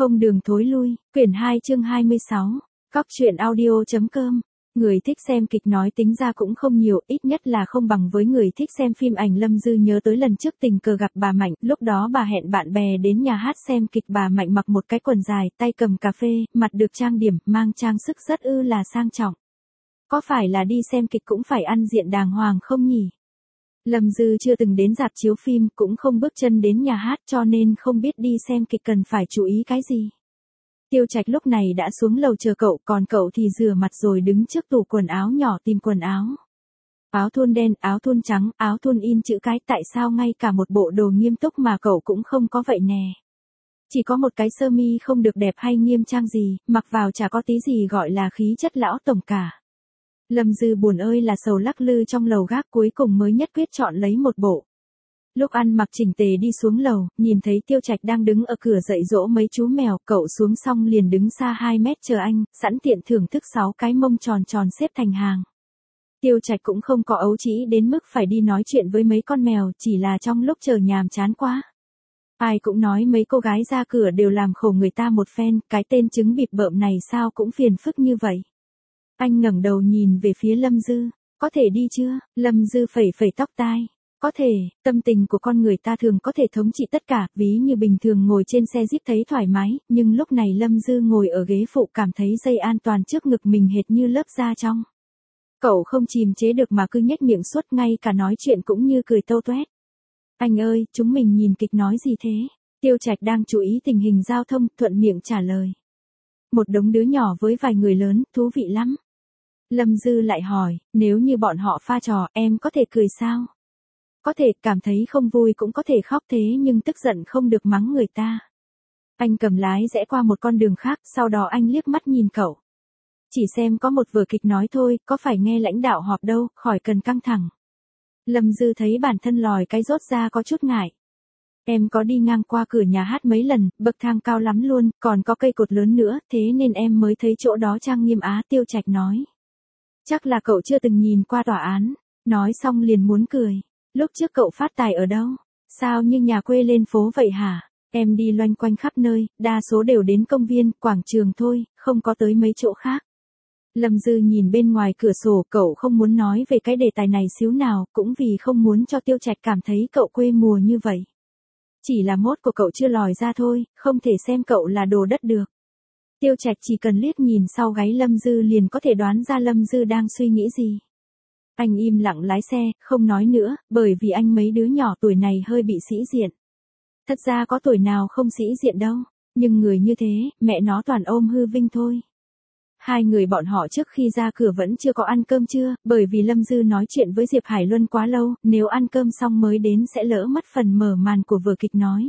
Không đường thối lui, quyển 2 chương 26, Cóc truyện audio.com. Người thích xem kịch nói tính ra cũng không nhiều, ít nhất là không bằng với người thích xem phim ảnh. Lâm Dư nhớ tới lần trước tình cờ gặp bà Mạnh, lúc đó bà hẹn bạn bè đến nhà hát xem kịch. Bà Mạnh mặc một cái quần dài, tay cầm cà phê, mặt được trang điểm, mang trang sức rất là sang trọng. Có phải là đi xem kịch cũng phải ăn diện đàng hoàng không nhỉ? Lâm Dư chưa từng đến rạp chiếu phim, cũng không bước chân đến nhà hát, cho nên không biết đi xem kịch cần phải chú ý cái gì. Tiêu Trạch lúc này đã xuống lầu chờ cậu, còn cậu thì rửa mặt rồi đứng trước tủ quần áo nhỏ tìm quần áo. Áo thun đen, áo thun trắng, áo thun in chữ cái, tại sao ngay cả một bộ đồ nghiêm túc mà cậu cũng không có vậy nè. Chỉ có một cái sơ mi không được đẹp hay nghiêm trang gì, mặc vào chả có tí gì gọi là khí chất lão tổng cả. Lâm Dư buồn ơi là sầu lắc lư trong lầu gác, cuối cùng mới nhất quyết chọn lấy một bộ. Lúc ăn mặc chỉnh tề đi xuống lầu, nhìn thấy Tiêu Trạch đang đứng ở cửa dạy dỗ mấy chú mèo, cậu xuống xong liền đứng xa 2 mét chờ anh, sẵn tiện thưởng thức 6 cái mông tròn tròn xếp thành hàng. Tiêu Trạch cũng không có ấu trĩ đến mức phải đi nói chuyện với mấy con mèo, chỉ là trong lúc chờ nhàm chán quá. Ai cũng nói mấy cô gái ra cửa đều làm khổ người ta một phen, cái tên trứng bịp bợm này sao cũng phiền phức như vậy. Anh ngẩng đầu nhìn về phía Lâm Dư, có thể đi chưa? Lâm Dư phẩy phẩy tóc tai. Có thể, tâm tình của con người ta thường có thể thống trị tất cả, ví như bình thường ngồi trên xe jeep thấy thoải mái, nhưng lúc này Lâm Dư ngồi ở ghế phụ cảm thấy dây an toàn trước ngực mình hệt như lớp da trong. Cậu không kìm chế được mà cứ nhếch miệng suốt, ngay cả nói chuyện cũng như cười tâu toét. Anh ơi, chúng mình nhìn kịch nói gì thế? Tiêu Trạch đang chú ý tình hình giao thông, thuận miệng trả lời. Một đống đứa nhỏ với vài người lớn, thú vị lắm. Lâm Dư lại hỏi, nếu như bọn họ pha trò, em có thể cười sao? Có thể, cảm thấy không vui cũng có thể khóc, thế nhưng tức giận không được mắng người ta. Anh cầm lái rẽ qua một con đường khác, sau đó anh liếc mắt nhìn cậu. Chỉ xem có một vở kịch nói thôi, có phải nghe lãnh đạo họp đâu, khỏi cần căng thẳng. Lâm Dư thấy bản thân lòi cái rốt ra có chút ngại. Em có đi ngang qua cửa nhà hát mấy lần, bậc thang cao lắm luôn, còn có cây cột lớn nữa, thế nên em mới thấy chỗ đó trang nghiêm á, Tiêu Trạch nói. Chắc là cậu chưa từng nhìn qua tòa án, nói xong liền muốn cười. Lúc trước cậu phát tài ở đâu? Sao như nhà quê lên phố vậy hả? Em đi loanh quanh khắp nơi, đa số đều đến công viên, quảng trường thôi, không có tới mấy chỗ khác. Lâm Dư nhìn bên ngoài cửa sổ, cậu không muốn nói về cái đề tài này xíu nào, cũng vì không muốn cho Tiêu Trạch cảm thấy cậu quê mùa như vậy. Chỉ là mốt của cậu chưa lòi ra thôi, không thể xem cậu là đồ đất được. Tiêu Trạch chỉ cần liếc nhìn sau gáy Lâm Dư liền có thể đoán ra Lâm Dư đang suy nghĩ gì. Anh im lặng lái xe, không nói nữa, bởi vì anh mấy đứa nhỏ tuổi này hơi bị sĩ diện. Thật ra có tuổi nào không sĩ diện đâu, nhưng người như thế, mẹ nó toàn ôm hư vinh thôi. Hai người bọn họ trước khi ra cửa vẫn chưa có ăn cơm trưa, bởi vì Lâm Dư nói chuyện với Diệp Hải Luân quá lâu, nếu ăn cơm xong mới đến sẽ lỡ mất phần mở màn của vở kịch nói.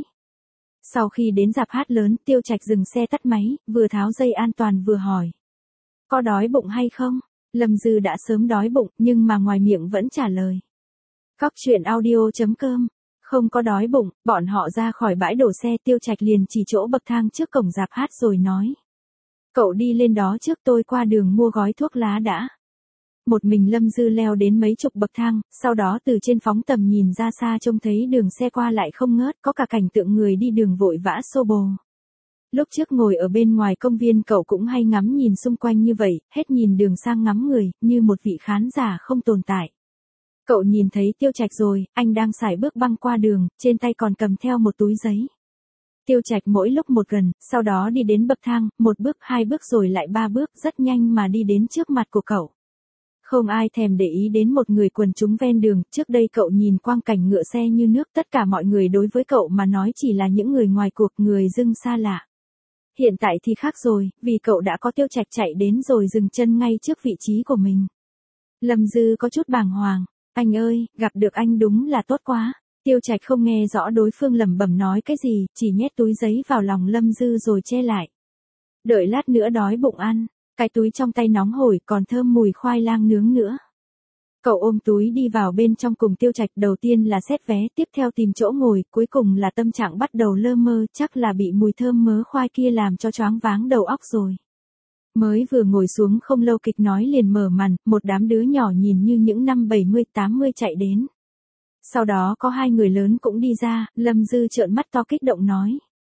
Sau khi đến rạp hát lớn, Tiêu Trạch dừng xe tắt máy, vừa tháo dây an toàn vừa hỏi. Có đói bụng hay không? Lâm Dư đã sớm đói bụng, nhưng mà ngoài miệng vẫn trả lời. Cóc truyện audio.com. Không có đói bụng, bọn họ ra khỏi bãi đổ xe, Tiêu Trạch liền chỉ chỗ bậc thang trước cổng rạp hát rồi nói. Cậu đi lên đó trước, tôi qua đường mua gói thuốc lá đã. Một mình Lâm Dư leo đến mấy chục bậc thang, sau đó từ trên phóng tầm nhìn ra xa trông thấy đường xe qua lại không ngớt, có cả cảnh tượng người đi đường vội vã xô bồ. Lúc trước ngồi ở bên ngoài công viên cậu cũng hay ngắm nhìn xung quanh như vậy, hết nhìn đường sang ngắm người, như một vị khán giả không tồn tại. Cậu nhìn thấy Tiêu Trạch rồi, anh đang sải bước băng qua đường, trên tay còn cầm theo một túi giấy. Tiêu Trạch mỗi lúc một gần, sau đó đi đến bậc thang, một bước, 2 bước rồi lại 3 bước, rất nhanh mà đi đến trước mặt của cậu. Không ai thèm để ý đến một người quần chúng ven đường, trước đây cậu nhìn quang cảnh ngựa xe như nước, tất cả mọi người đối với cậu mà nói chỉ là những người ngoài cuộc, người dưng xa lạ. Hiện tại thì khác rồi, vì cậu đã có Tiêu Trạch chạy đến rồi dừng chân ngay trước vị trí của mình. Lâm Dư có chút bàng hoàng, anh ơi, gặp được anh đúng là tốt quá. Tiêu Trạch không nghe rõ đối phương lẩm bẩm nói cái gì, chỉ nhét túi giấy vào lòng Lâm Dư rồi che lại. Đợi lát nữa đói bụng ăn, cái túi trong tay nóng hổi còn thơm mùi khoai lang nướng nữa. Cậu ôm túi đi vào bên trong cùng Tiêu Trạch, đầu tiên là xét vé, tiếp theo tìm chỗ ngồi, cuối cùng là tâm trạng bắt đầu lơ mơ, chắc là bị mùi thơm mớ khoai kia làm cho choáng váng đầu óc rồi. Mới vừa ngồi xuống không lâu kịch nói liền mở màn, một đám đứa nhỏ nhìn như những năm 70-80 chạy đến. Sau đó có 2 người lớn cũng đi ra, Lâm Dư trợn mắt to kích động nói.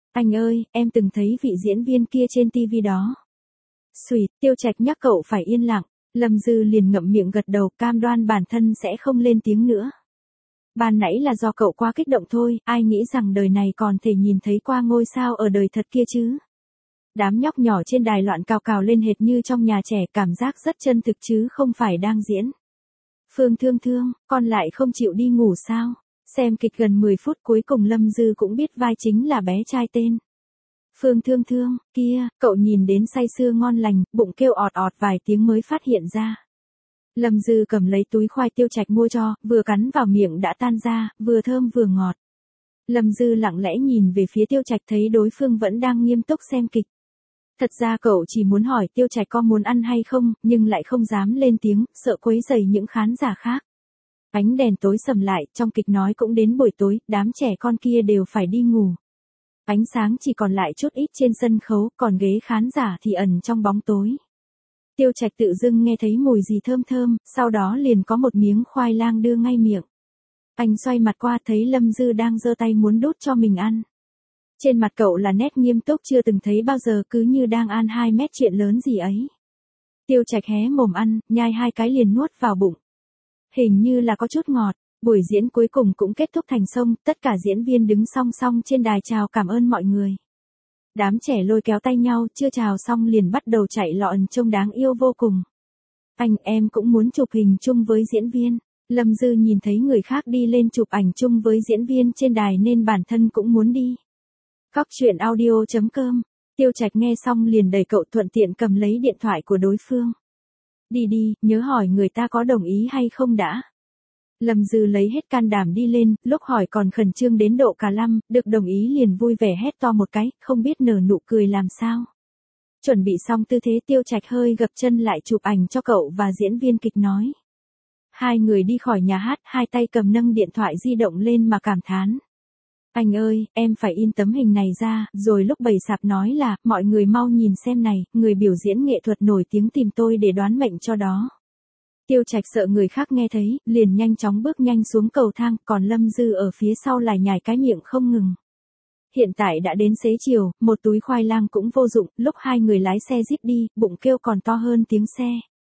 Anh ơi, em từng thấy vị diễn viên kia trên TV đó. Xùi, Tiêu Trạch nhắc cậu phải yên lặng. Lâm Dư liền ngậm miệng gật đầu, cam đoan bản thân sẽ không lên tiếng nữa. Ban nãy là do cậu quá kích động thôi, ai nghĩ rằng đời này còn thể nhìn thấy qua ngôi sao ở đời thật kia chứ. Đám nhóc nhỏ trên đài loạn cào cào lên hệt như trong nhà trẻ, cảm giác rất chân thực chứ không phải đang diễn. Phương Thương Thương, con lại không chịu đi ngủ sao? Xem kịch gần 10 phút cuối cùng Lâm Dư cũng biết vai chính là bé trai tên Phương Thương Thương, kia, cậu nhìn đến say sưa ngon lành, bụng kêu ọt ọt vài tiếng mới phát hiện ra. Lâm Dư cầm lấy túi khoai Tiêu Trạch mua cho, vừa cắn vào miệng đã tan ra, vừa thơm vừa ngọt. Lâm Dư lặng lẽ nhìn về phía Tiêu Trạch thấy đối phương vẫn đang nghiêm túc xem kịch. Thật ra cậu chỉ muốn hỏi Tiêu Trạch có muốn ăn hay không, nhưng lại không dám lên tiếng, sợ quấy rầy những khán giả khác. Ánh đèn tối sầm lại, trong kịch nói cũng đến buổi tối, đám trẻ con kia đều phải đi ngủ. Ánh sáng chỉ còn lại chút ít trên sân khấu, còn ghế khán giả thì ẩn trong bóng tối. Tiêu Trạch tự dưng nghe thấy mùi gì thơm thơm, sau đó liền có một miếng khoai lang đưa ngay miệng. Anh xoay mặt qua thấy Lâm Dư đang giơ tay muốn đút cho mình ăn. Trên mặt cậu là nét nghiêm túc chưa từng thấy bao giờ, cứ như đang ăn 2 mét chuyện lớn gì ấy. Tiêu Trạch hé mồm ăn, nhai 2 cái liền nuốt vào bụng. Hình như là có chút ngọt. Buổi diễn cuối cùng cũng kết thúc thành công, tất cả diễn viên đứng song song trên đài chào cảm ơn mọi người. Đám trẻ lôi kéo tay nhau, chưa chào xong liền bắt đầu chạy lọn trông đáng yêu vô cùng. Anh em cũng muốn chụp hình chung với diễn viên. Lâm Dư nhìn thấy người khác đi lên chụp ảnh chung với diễn viên trên đài nên bản thân cũng muốn đi. Góc truyện audio.com. Tiêu Trạch nghe xong liền đẩy cậu, thuận tiện cầm lấy điện thoại của đối phương. Đi đi, nhớ hỏi người ta có đồng ý hay không đã. Lâm Dư lấy hết can đảm đi lên, lúc hỏi còn khẩn trương đến độ cả lăm, được đồng ý liền vui vẻ hét to một cái, không biết nở nụ cười làm sao. Chuẩn bị xong tư thế Tiêu Trạch hơi gập chân lại chụp ảnh cho cậu và diễn viên kịch nói. Hai người đi khỏi nhà hát, hai tay cầm nâng điện thoại di động lên mà cảm thán. Anh ơi, em phải in tấm hình này ra, rồi lúc bày sạp nói là, mọi người mau nhìn xem này, người biểu diễn nghệ thuật nổi tiếng tìm tôi để đoán mệnh cho đó. Tiêu Trạch sợ người khác nghe thấy, liền nhanh chóng bước nhanh xuống cầu thang, còn Lâm Dư ở phía sau lại nhảy cái miệng không ngừng. Hiện tại đã đến xế chiều, một túi khoai lang cũng vô dụng, lúc hai người lái xe jeep đi, bụng kêu còn to hơn tiếng xe.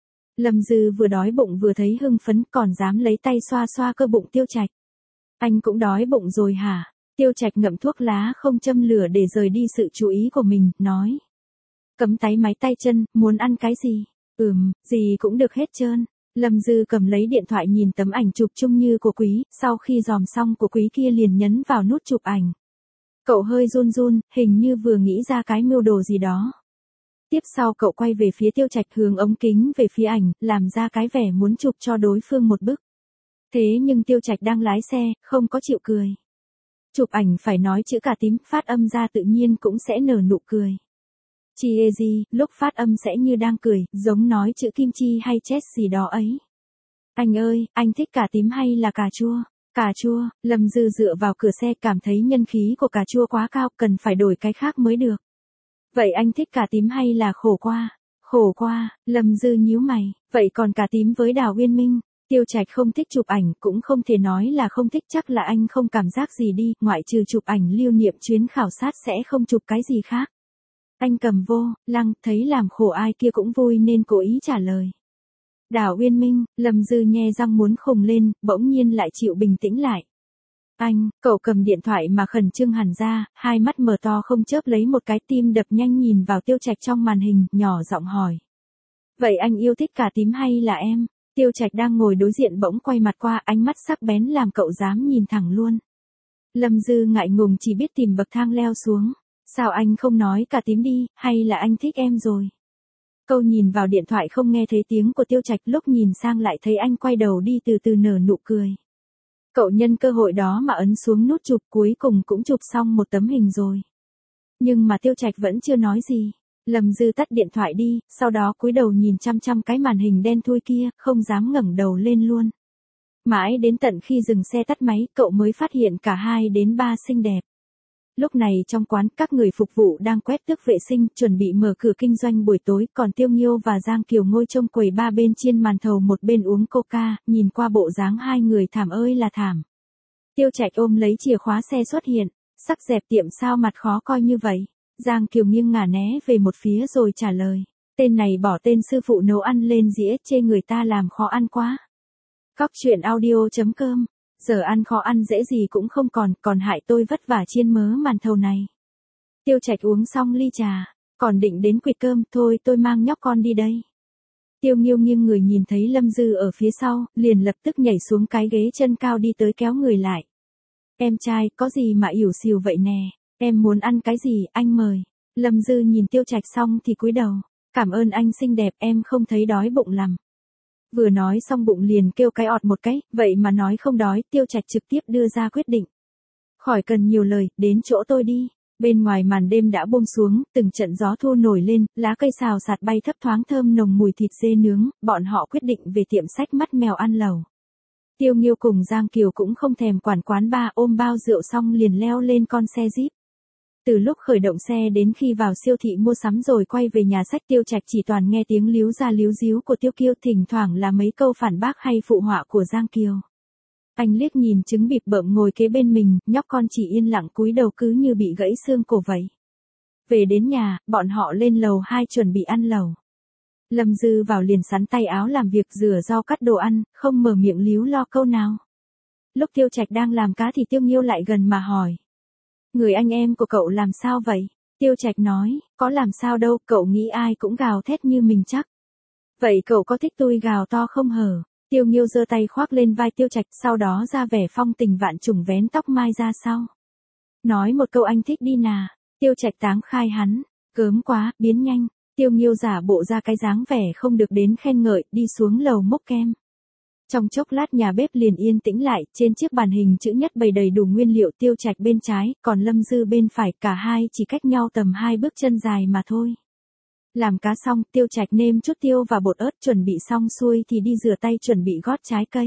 Lâm Dư vừa đói bụng vừa thấy hưng phấn, còn dám lấy tay xoa xoa cơ bụng Tiêu Trạch. Anh cũng đói bụng rồi hả? Tiêu Trạch ngậm thuốc lá không châm lửa để rời đi sự chú ý của mình, nói. Cấm táy máy tay chân, muốn ăn cái gì? Gì cũng được hết trơn. Lâm Dư cầm lấy điện thoại nhìn tấm ảnh chụp chung như của Quý, sau khi dòm xong của Quý kia liền nhấn vào nút chụp ảnh. Cậu hơi run run, hình như vừa nghĩ ra cái mưu đồ gì đó. Tiếp sau cậu quay về phía Tiêu Trạch hướng ống kính về phía ảnh, làm ra cái vẻ muốn chụp cho đối phương một bức. Thế nhưng Tiêu Trạch đang lái xe, không có chịu cười. Chụp ảnh phải nói chữ cà tím, phát âm ra tự nhiên cũng sẽ nở nụ cười. Chi lúc phát âm sẽ như đang cười, giống nói chữ kim chi hay chết gì đó ấy. Anh ơi, anh thích cà tím hay là cà chua? Cà chua, Lâm Dư dựa vào cửa xe cảm thấy nhân khí của cà chua quá cao, cần phải đổi cái khác mới được. Vậy anh thích cà tím hay là khổ qua? Khổ qua, Lâm Dư nhíu mày, vậy còn cà tím với Đào Uyên Minh? Tiêu Trạch không thích chụp ảnh, cũng không thể nói là không thích, chắc là anh không cảm giác gì đi, ngoại trừ chụp ảnh lưu niệm chuyến khảo sát sẽ không chụp cái gì khác. Anh cầm vô, lăng, thấy làm khổ ai kia cũng vui nên cố ý trả lời. Đào Uyên Minh, Lâm Dư nhe răng muốn khùng lên, bỗng nhiên lại chịu bình tĩnh lại. Anh, cậu cầm điện thoại mà khẩn trương hẳn ra, hai mắt mở to không chớp lấy một cái, tim đập nhanh nhìn vào Tiêu Trạch trong màn hình, nhỏ giọng hỏi. Vậy anh yêu thích cà tím hay là em? Tiêu Trạch đang ngồi đối diện bỗng quay mặt qua, ánh mắt sắc bén làm cậu dám nhìn thẳng luôn. Lâm Dư ngại ngùng chỉ biết tìm bậc thang leo xuống. Sao anh không nói cà tím đi, hay là anh thích em rồi? Câu nhìn vào điện thoại không nghe thấy tiếng của Tiêu Trạch, lúc nhìn sang lại thấy anh quay đầu đi từ từ nở nụ cười. Cậu nhân cơ hội đó mà ấn xuống nút chụp, cuối cùng cũng chụp xong một tấm hình rồi. Nhưng mà Tiêu Trạch vẫn chưa nói gì. Lâm Dư tắt điện thoại đi, sau đó cúi đầu nhìn chăm chăm cái màn hình đen thui kia, không dám ngẩng đầu lên luôn. Mãi đến tận khi dừng xe tắt máy, cậu mới phát hiện cả 2 đến 3 xinh đẹp. Lúc này trong quán, các người phục vụ đang quét tước vệ sinh, chuẩn bị mở cửa kinh doanh buổi tối, còn Tiêu Nghiêu và Giang Kiều ngồi trông quầy ba bên chiên màn thầu một bên uống coca, nhìn qua bộ dáng hai người thảm ơi là thảm. Tiêu Trạch ôm lấy chìa khóa xe xuất hiện. Sắc dẹp tiệm sao mặt khó coi như vậy? Giang Kiều nghiêng ngả né về một phía rồi trả lời. Tên này bỏ tên sư phụ nấu ăn lên dĩa chê người ta làm khó ăn quá. Cóc truyện audio.com. Giờ ăn khó ăn dễ gì cũng không còn hại tôi vất vả chiên mớ màn thầu này. Tiêu Trạch uống xong ly trà, còn định đến quỵt cơm, thôi tôi mang nhóc con đi đây. Tiêu Nghiêu nghiêng người nhìn thấy Lâm Dư ở phía sau, liền lập tức nhảy xuống cái ghế chân cao đi tới kéo người lại. Em trai, có gì mà ỉu xìu vậy nè, em muốn ăn cái gì, anh mời. Lâm Dư nhìn Tiêu Trạch xong thì cúi đầu. Cảm ơn anh xinh đẹp, em không thấy đói bụng lắm. Vừa nói xong bụng liền kêu cái ọt một cái, vậy mà nói không đói, Tiêu Trạch trực tiếp đưa ra quyết định. Khỏi cần nhiều lời, đến chỗ tôi đi. Bên ngoài màn đêm đã buông xuống, từng trận gió thu nổi lên, lá cây xào xạc bay thấp thoáng thơm nồng mùi thịt dê nướng, bọn họ quyết định về tiệm sách mắt mèo ăn lẩu. Tiêu Nghiêu cùng Giang Kiều cũng không thèm quản quán ba, ôm bao rượu xong liền leo lên con xe Jeep. Từ lúc khởi động xe đến khi vào siêu thị mua sắm rồi quay về nhà sách, Tiêu Trạch chỉ toàn nghe tiếng líu ra líu díu của Tiêu Kiêu, thỉnh thoảng là mấy câu phản bác hay phụ họa của Giang Kiều. Anh liếc nhìn trứng bịp bợm ngồi kế bên mình, nhóc con chỉ yên lặng cúi đầu cứ như bị gãy xương cổ vậy. Về đến nhà, bọn họ lên lầu 2 chuẩn bị ăn lẩu. Lâm Dư vào liền sắn tay áo làm việc rửa rau cắt đồ ăn, không mở miệng líu lo câu nào. Lúc Tiêu Trạch đang làm cá thì Tiêu Nghiêu lại gần mà hỏi. Người anh em của cậu làm sao vậy? Tiêu Trạch nói, có làm sao đâu, cậu nghĩ ai cũng gào thét như mình chắc. Vậy cậu có thích tôi gào to không hở? Tiêu Nghiêu giơ tay khoác lên vai Tiêu Trạch, sau đó ra vẻ phong tình vạn trùng vén tóc mai ra sau. Nói một câu anh thích đi nà. Tiêu Trạch táng khai hắn. Cớm quá, biến nhanh. Tiêu Nghiêu giả bộ ra cái dáng vẻ không được đến khen ngợi, đi xuống lầu múc kem. Trong chốc lát nhà bếp liền yên tĩnh lại, trên chiếc bàn hình chữ nhất bày đầy đủ nguyên liệu, Tiêu Trạch bên trái, còn Lâm Dư bên phải, cả hai chỉ cách nhau tầm 2 bước chân dài mà thôi. Làm cá xong, Tiêu Trạch nêm chút tiêu và bột ớt, chuẩn bị xong xuôi thì đi rửa tay chuẩn bị gót trái cây.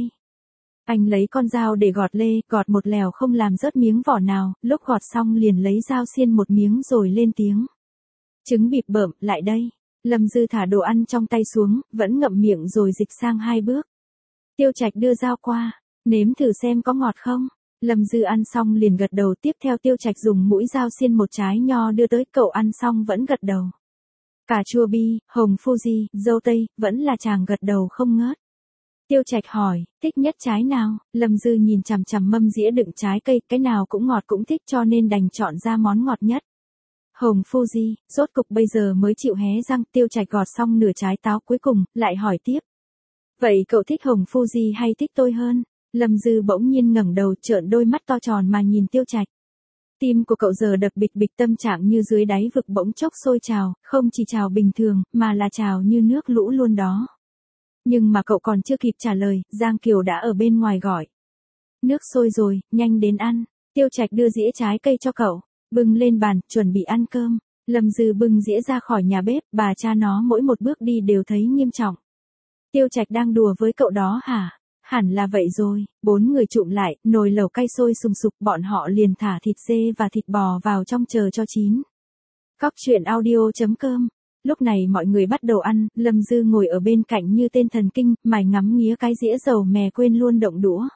Anh lấy con dao để gọt lê, gọt một lèo không làm rớt miếng vỏ nào, lúc gọt xong liền lấy dao xiên một miếng rồi lên tiếng. Trứng bịp bợm, lại đây. Lâm Dư thả đồ ăn trong tay xuống, vẫn ngậm miệng rồi dịch sang 2 bước. Tiêu Trạch đưa dao qua, nếm thử xem có ngọt không. Lâm Dư ăn xong liền gật đầu, tiếp theo Tiêu Trạch dùng mũi dao xiên một trái nho đưa tới, cậu ăn xong vẫn gật đầu. Cà chua bi, hồng Fuji, dâu tây, vẫn là chàng gật đầu không ngớt. Tiêu Trạch hỏi, thích nhất trái nào? Lâm Dư nhìn chằm chằm mâm dĩa đựng trái cây, cái nào cũng ngọt cũng thích cho nên đành chọn ra món ngọt nhất. Hồng Fuji, rốt cục bây giờ mới chịu hé răng. Tiêu Trạch gọt xong nửa trái táo cuối cùng, lại hỏi tiếp. Vậy cậu thích hồng Fuji hay thích tôi hơn? Lâm Dư bỗng nhiên ngẩng đầu trợn đôi mắt to tròn mà nhìn Tiêu Trạch. Tim của cậu giờ đập bịch bịch, tâm trạng như dưới đáy vực bỗng chốc sôi trào, không chỉ trào bình thường, mà là trào như nước lũ luôn đó. Nhưng mà cậu còn chưa kịp trả lời, Giang Kiều đã ở bên ngoài gọi. Nước sôi rồi, nhanh đến ăn. Tiêu Trạch đưa dĩa trái cây cho cậu, bưng lên bàn, chuẩn bị ăn cơm. Lâm Dư bưng dĩa ra khỏi nhà bếp, bà cha nó mỗi một bước đi đều thấy nghiêm trọng. Tiêu Trạch đang đùa với cậu đó hả? Hẳn là vậy rồi. 4 người trụm lại, nồi lẩu cay sôi sùng sục, bọn họ liền thả thịt dê và thịt bò vào trong chờ cho chín. Cóc truyện audio.com. Lúc này mọi người bắt đầu ăn, Lâm Dư ngồi ở bên cạnh như tên thần kinh, mải ngắm nghía cái dĩa dầu mè quên luôn động đũa.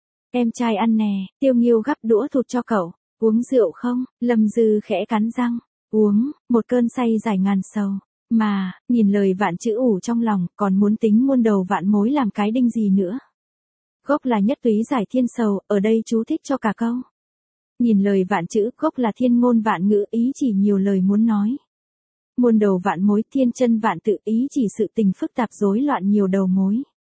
Em trai ăn nè. Tiêu Nghiêu gắp đũa thụt cho cậu. Uống rượu không? Lâm Dư khẽ cắn răng. Uống, một cơn say giải ngàn sầu. Mà, nhìn lời vạn chữ ủ trong lòng, còn muốn tính muôn đầu vạn mối làm cái đinh gì nữa. Gốc là nhất túy giải thiên sầu, ở đây chú thích cho cả câu. Nhìn lời vạn chữ, gốc là thiên ngôn vạn ngữ, ý chỉ nhiều lời muốn nói. Muôn đầu vạn mối, thiên chân vạn tự, ý chỉ sự tình phức tạp rối loạn nhiều đầu mối.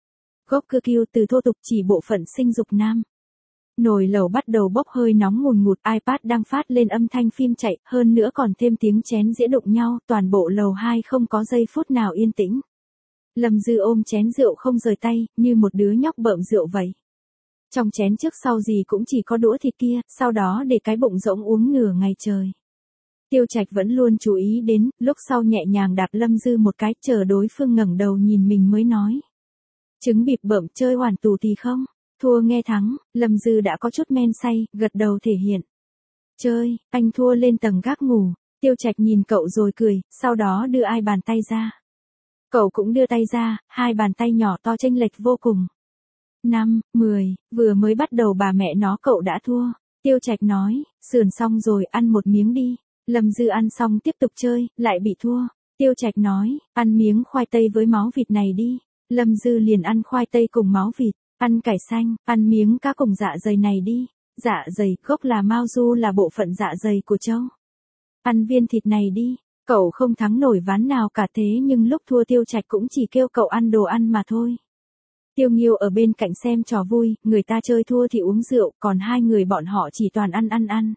Gốc cưa kiêu từ thô tục chỉ bộ phận sinh dục nam. Nồi lẩu bắt đầu bốc hơi nóng ngùn ngụt, iPad đang phát lên âm thanh phim chạy, hơn nữa còn thêm tiếng chén dĩa đụng nhau, toàn bộ lầu 2 không có giây phút nào yên tĩnh. Lâm Dư ôm chén rượu không rời tay, như một đứa nhóc bợm rượu vậy. Trong chén trước sau gì cũng chỉ có đũa thịt kia, sau đó để cái bụng rỗng uống nửa ngày trời. Tiêu Trạch vẫn luôn chú ý đến, lúc sau nhẹ nhàng đạp Lâm Dư một cái, chờ đối phương ngẩng đầu nhìn mình mới nói. Trứng bịp bợm chơi hoàn tù thì không? Thua nghe thắng, Lâm Dư đã có chút men say, gật đầu thể hiện. Chơi, anh thua lên tầng gác ngủ. Tiêu Trạch nhìn cậu rồi cười, sau đó đưa ai bàn tay ra. Cậu cũng đưa tay ra, hai bàn tay nhỏ to chênh lệch vô cùng. 5, 10, vừa mới bắt đầu bà mẹ nó cậu đã thua. Tiêu Trạch nói, sườn xong rồi ăn một miếng đi. Lâm Dư ăn xong tiếp tục chơi, lại bị thua. Tiêu Trạch nói, ăn miếng khoai tây với máu vịt này đi. Lâm Dư liền ăn khoai tây cùng máu vịt, ăn cải xanh, ăn miếng cá cùng dạ dày này đi. Dạ dày, gốc là mao du là bộ phận dạ dày của trâu. Ăn viên thịt này đi. Cậu không thắng nổi ván nào cả thế nhưng lúc thua Tiêu Trạch cũng chỉ kêu cậu ăn đồ ăn mà thôi. Tiêu Nghiêu ở bên cạnh xem trò vui, người ta chơi thua thì uống rượu, còn hai người bọn họ chỉ toàn ăn.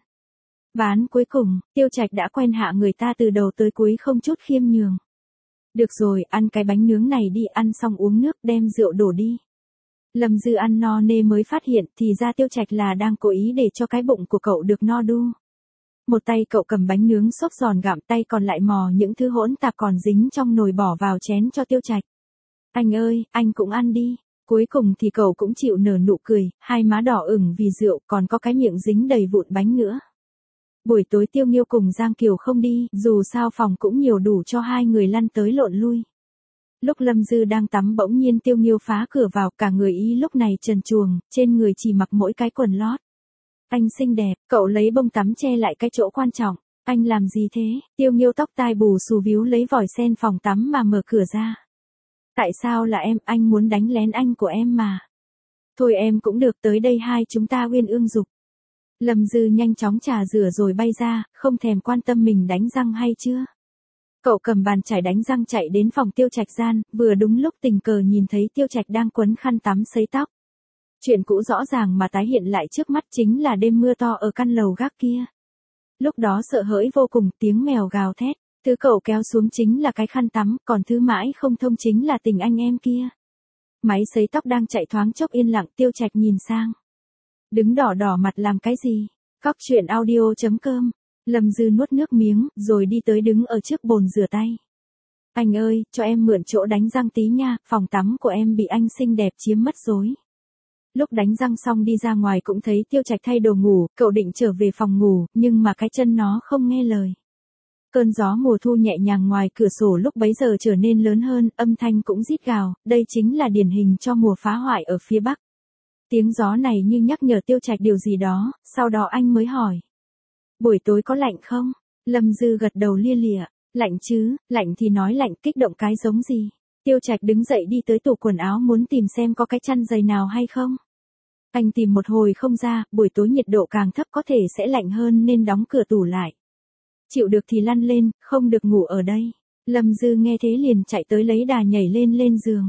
Ván cuối cùng, Tiêu Trạch đã quen hạ người ta từ đầu tới cuối không chút khiêm nhường. Được rồi, ăn cái bánh nướng này đi, ăn xong uống nước, đem rượu đổ đi. Lâm Dư ăn no nê mới phát hiện thì ra Tiêu Trạch là đang cố ý để cho cái bụng của cậu được no đu. Một tay cậu cầm bánh nướng xốp giòn gặm, tay còn lại mò những thứ hỗn tạp còn dính trong nồi bỏ vào chén cho Tiêu Trạch. Anh ơi, anh cũng ăn đi. Cuối cùng thì cậu cũng chịu nở nụ cười, hai má đỏ ửng vì rượu, còn có cái miệng dính đầy vụn bánh nữa. Buổi tối Tiêu Nghiêu cùng Giang Kiều không đi, dù sao phòng cũng nhiều đủ cho hai người lăn tới lộn lui. Lúc Lâm Dư đang tắm bỗng nhiên Tiêu Nghiêu phá cửa vào, cả người y lúc này trần truồng, trên người chỉ mặc mỗi cái quần lót. Anh xinh đẹp, cậu lấy bông tắm che lại cái chỗ quan trọng. Anh làm gì thế? Tiêu Nghiêu tóc tai bù xù víu lấy vòi sen phòng tắm mà mở cửa ra. Tại sao là em, anh muốn đánh lén anh của em mà. Thôi em cũng được, tới đây hai chúng ta uyên ương dục. Lâm Dư nhanh chóng trà rửa rồi bay ra, không thèm quan tâm mình đánh răng hay chưa. Cậu cầm bàn chải đánh răng chạy đến phòng Tiêu Trạch gian, vừa đúng lúc tình cờ nhìn thấy Tiêu Trạch đang quấn khăn tắm sấy tóc. Chuyện cũ rõ ràng mà tái hiện lại trước mắt chính là đêm mưa to ở căn lầu gác kia. Lúc đó sợ hãi vô cùng, tiếng mèo gào thét, thứ cậu kéo xuống chính là cái khăn tắm, còn thứ mãi không thông chính là tình anh em kia. Máy sấy tóc đang chạy thoáng chốc yên lặng, Tiêu Trạch nhìn sang. Đứng đỏ đỏ mặt làm cái gì? Cóc truyện audio.com. Lâm Dư nuốt nước miếng, rồi đi tới đứng ở trước bồn rửa tay. Anh ơi, cho em mượn chỗ đánh răng tí nha, phòng tắm của em bị anh xinh đẹp chiếm mất rồi. Lúc đánh răng xong đi ra ngoài cũng thấy Tiêu Trạch thay đồ ngủ, cậu định trở về phòng ngủ, nhưng mà cái chân nó không nghe lời. Cơn gió mùa thu nhẹ nhàng ngoài cửa sổ lúc bấy giờ trở nên lớn hơn, âm thanh cũng rít gào, đây chính là điển hình cho mùa phá hoại ở phía Bắc. Tiếng gió này như nhắc nhở Tiêu Trạch điều gì đó, sau đó anh mới hỏi. Buổi tối có lạnh không? Lâm Dư gật đầu lia lịa, lạnh chứ, lạnh thì nói lạnh, kích động cái giống gì? Tiêu Trạch đứng dậy đi tới tủ quần áo muốn tìm xem có cái chăn dày nào hay không. Anh tìm một hồi không ra, buổi tối nhiệt độ càng thấp có thể sẽ lạnh hơn nên đóng cửa tủ lại. Chịu được thì lăn lên, không được ngủ ở đây. Lâm Dư nghe thế liền chạy tới lấy đà nhảy lên giường.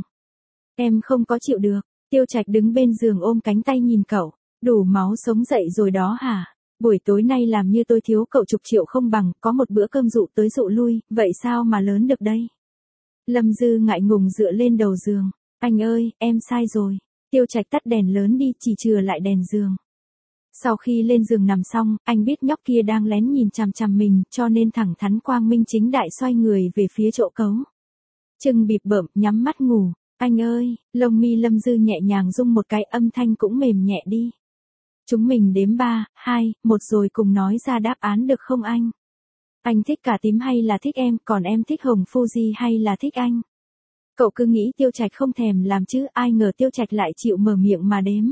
Em không có chịu được. Tiêu Trạch đứng bên giường ôm cánh tay nhìn cậu. Đủ máu sống dậy rồi đó hả? Buổi tối nay làm như tôi thiếu cậu chục triệu không bằng, có một bữa cơm dụ tới dụ lui, vậy sao mà lớn được đây? Lâm Dư ngại ngùng dựa lên đầu giường. Anh ơi, em sai rồi. Tiêu Trạch tắt đèn lớn đi, chỉ chừa lại đèn giường. Sau khi lên giường nằm xong, anh biết nhóc kia đang lén nhìn chằm chằm mình, cho nên thẳng thắn quang minh chính đại xoay người về phía chỗ cấu. Trừng bịp bợm, nhắm mắt ngủ. Anh ơi, lông mi Lâm Dư nhẹ nhàng rung một cái, âm thanh cũng mềm nhẹ đi. Chúng mình đếm 3, 2, 1 rồi cùng nói ra đáp án được không anh? Anh thích cà tím hay là thích em, còn em thích hồng Fuji hay là thích anh? Cậu cứ nghĩ Tiêu Trạch không thèm làm chứ, ai ngờ Tiêu Trạch lại chịu mở miệng mà đếm.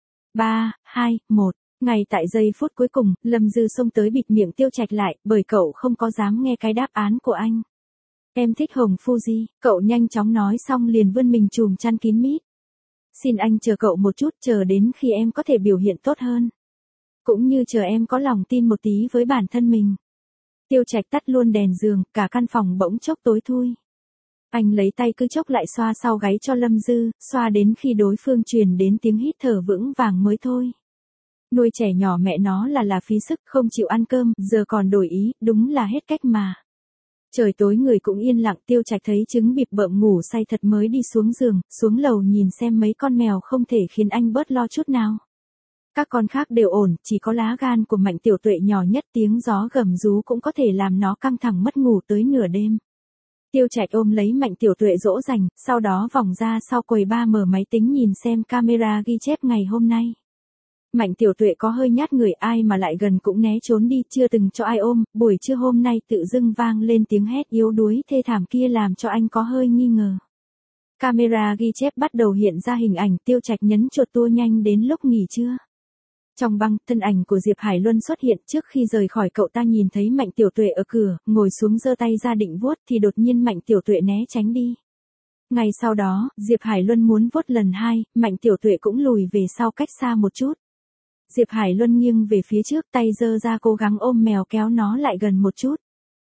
3, 2, 1. Ngay tại giây phút cuối cùng, Lâm Dư xông tới bịt miệng Tiêu Trạch lại, bởi cậu không có dám nghe cái đáp án của anh. Em thích hồng Fuji, cậu nhanh chóng nói xong liền vươn mình chùm chăn kín mít. Xin anh chờ cậu một chút, chờ đến khi em có thể biểu hiện tốt hơn. Cũng như chờ em có lòng tin một tí với bản thân mình. Tiêu Trạch tắt luôn đèn giường, cả căn phòng bỗng chốc tối thui. Anh lấy tay cứ chốc lại xoa sau gáy cho Lâm Dư, xoa đến khi đối phương truyền đến tiếng hít thở vững vàng mới thôi. Nuôi trẻ nhỏ mẹ nó là phí sức, không chịu ăn cơm, giờ còn đổi ý, đúng là hết cách mà. Trời tối người cũng yên lặng, Tiêu Trạch thấy trứng bịp bợm ngủ say thật mới đi xuống giường, xuống lầu nhìn xem mấy con mèo không thể khiến anh bớt lo chút nào. Các con khác đều ổn, chỉ có lá gan của Mạnh Tiểu Tuệ nhỏ nhất, tiếng gió gầm rú cũng có thể làm nó căng thẳng mất ngủ tới nửa đêm. Tiêu Trạch ôm lấy Mạnh Tiểu Tuệ dỗ dành, sau đó vòng ra sau quầy ba mở máy tính nhìn xem camera ghi chép ngày hôm nay. Mạnh Tiểu Tuệ có hơi nhát người, ai mà lại gần cũng né trốn đi, chưa từng cho ai ôm, buổi trưa hôm nay tự dưng vang lên tiếng hét yếu đuối thê thảm kia làm cho anh có hơi nghi ngờ. Camera ghi chép bắt đầu hiện ra hình ảnh, Tiêu Trạch nhấn chuột tua nhanh đến lúc nghỉ trưa. Trong băng, thân ảnh của Diệp Hải Luân xuất hiện. Trước khi rời khỏi cậu ta nhìn thấy Mạnh Tiểu Tuệ ở cửa, ngồi xuống giơ tay ra định vuốt thì đột nhiên Mạnh Tiểu Tuệ né tránh đi. Ngay sau đó, Diệp Hải Luân muốn vuốt lần hai, Mạnh Tiểu Tuệ cũng lùi về sau cách xa một chút. Diệp Hải Luân nghiêng về phía trước, tay giơ ra cố gắng ôm mèo kéo nó lại gần một chút.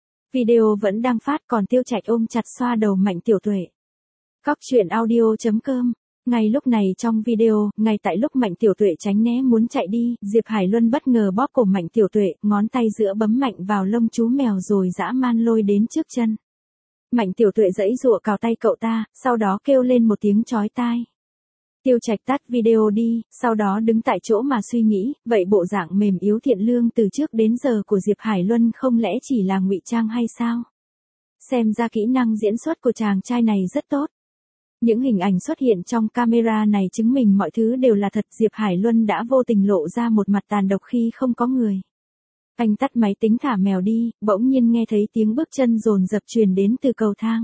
Video vẫn đang phát, còn Tiêu Trạch ôm chặt xoa đầu Mạnh Tiểu Tuệ. Cóc truyện audio.com. Ngay lúc này trong video, ngay tại lúc Mạnh Tiểu Tuệ tránh né muốn chạy đi, Diệp Hải Luân bất ngờ bóp cổ Mạnh Tiểu Tuệ, ngón tay giữa bấm mạnh vào lông chú mèo rồi dã man lôi đến trước chân. Mạnh Tiểu Tuệ giãy giụa cào tay cậu ta, sau đó kêu lên một tiếng chói tai. Tiêu Trạch tắt video đi, sau đó đứng tại chỗ mà suy nghĩ, vậy bộ dạng mềm yếu thiện lương từ trước đến giờ của Diệp Hải Luân không lẽ chỉ là ngụy trang hay sao? Xem ra kỹ năng diễn xuất của chàng trai này rất tốt. Những hình ảnh xuất hiện trong camera này chứng minh mọi thứ đều là thật. Diệp Hải Luân đã vô tình lộ ra một mặt tàn độc khi không có người. Anh tắt máy tính thả mèo đi, bỗng nhiên nghe thấy tiếng bước chân dồn dập truyền đến từ cầu thang.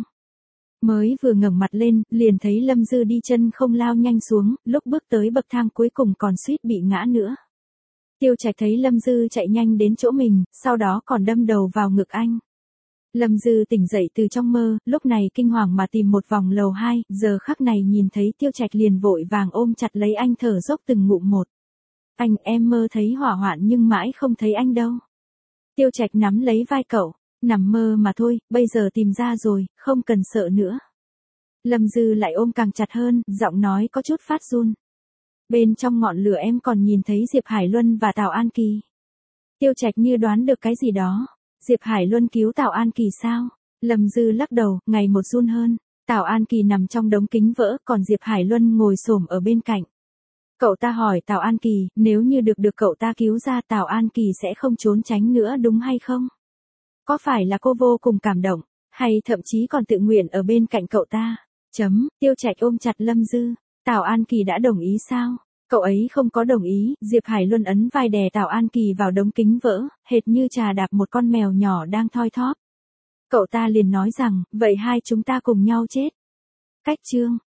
Mới vừa ngẩng mặt lên, liền thấy Lâm Dư đi chân không lao nhanh xuống, lúc bước tới bậc thang cuối cùng còn suýt bị ngã nữa. Tiêu Trạch thấy Lâm Dư chạy nhanh đến chỗ mình, sau đó còn đâm đầu vào ngực anh. Lâm Dư tỉnh dậy từ trong mơ, lúc này kinh hoàng mà tìm một vòng lầu 2, giờ khắc này nhìn thấy Tiêu Trạch liền vội vàng ôm chặt lấy anh thở dốc từng ngụm một. Anh, em mơ thấy hỏa hoạn nhưng mãi không thấy anh đâu. Tiêu Trạch nắm lấy vai cậu, nằm mơ mà thôi, bây giờ tìm ra rồi, không cần sợ nữa. Lâm Dư lại ôm càng chặt hơn, giọng nói có chút phát run. Bên trong ngọn lửa em còn nhìn thấy Diệp Hải Luân và Tào An Kỳ. Tiêu Trạch như đoán được cái gì đó. Diệp Hải Luân cứu Tào An Kỳ sao? Lâm Dư lắc đầu, ngày một run hơn. Tào An Kỳ nằm trong đống kính vỡ, còn Diệp Hải Luân ngồi xổm ở bên cạnh. Cậu ta hỏi Tào An Kỳ, nếu như được cậu ta cứu ra Tào An Kỳ sẽ không trốn tránh nữa đúng hay không? Có phải là cô vô cùng cảm động, hay thậm chí còn tự nguyện ở bên cạnh cậu ta? Tiêu Trạch ôm chặt Lâm Dư. Tào An Kỳ đã đồng ý sao? Cậu ấy không có đồng ý. Diệp Hải Luân ấn vai đè Tào An Kỳ vào đống kính vỡ, hệt như trà đạp một con mèo nhỏ đang thoi thóp. Cậu ta liền nói rằng, vậy hai chúng ta cùng nhau chết. Cách chương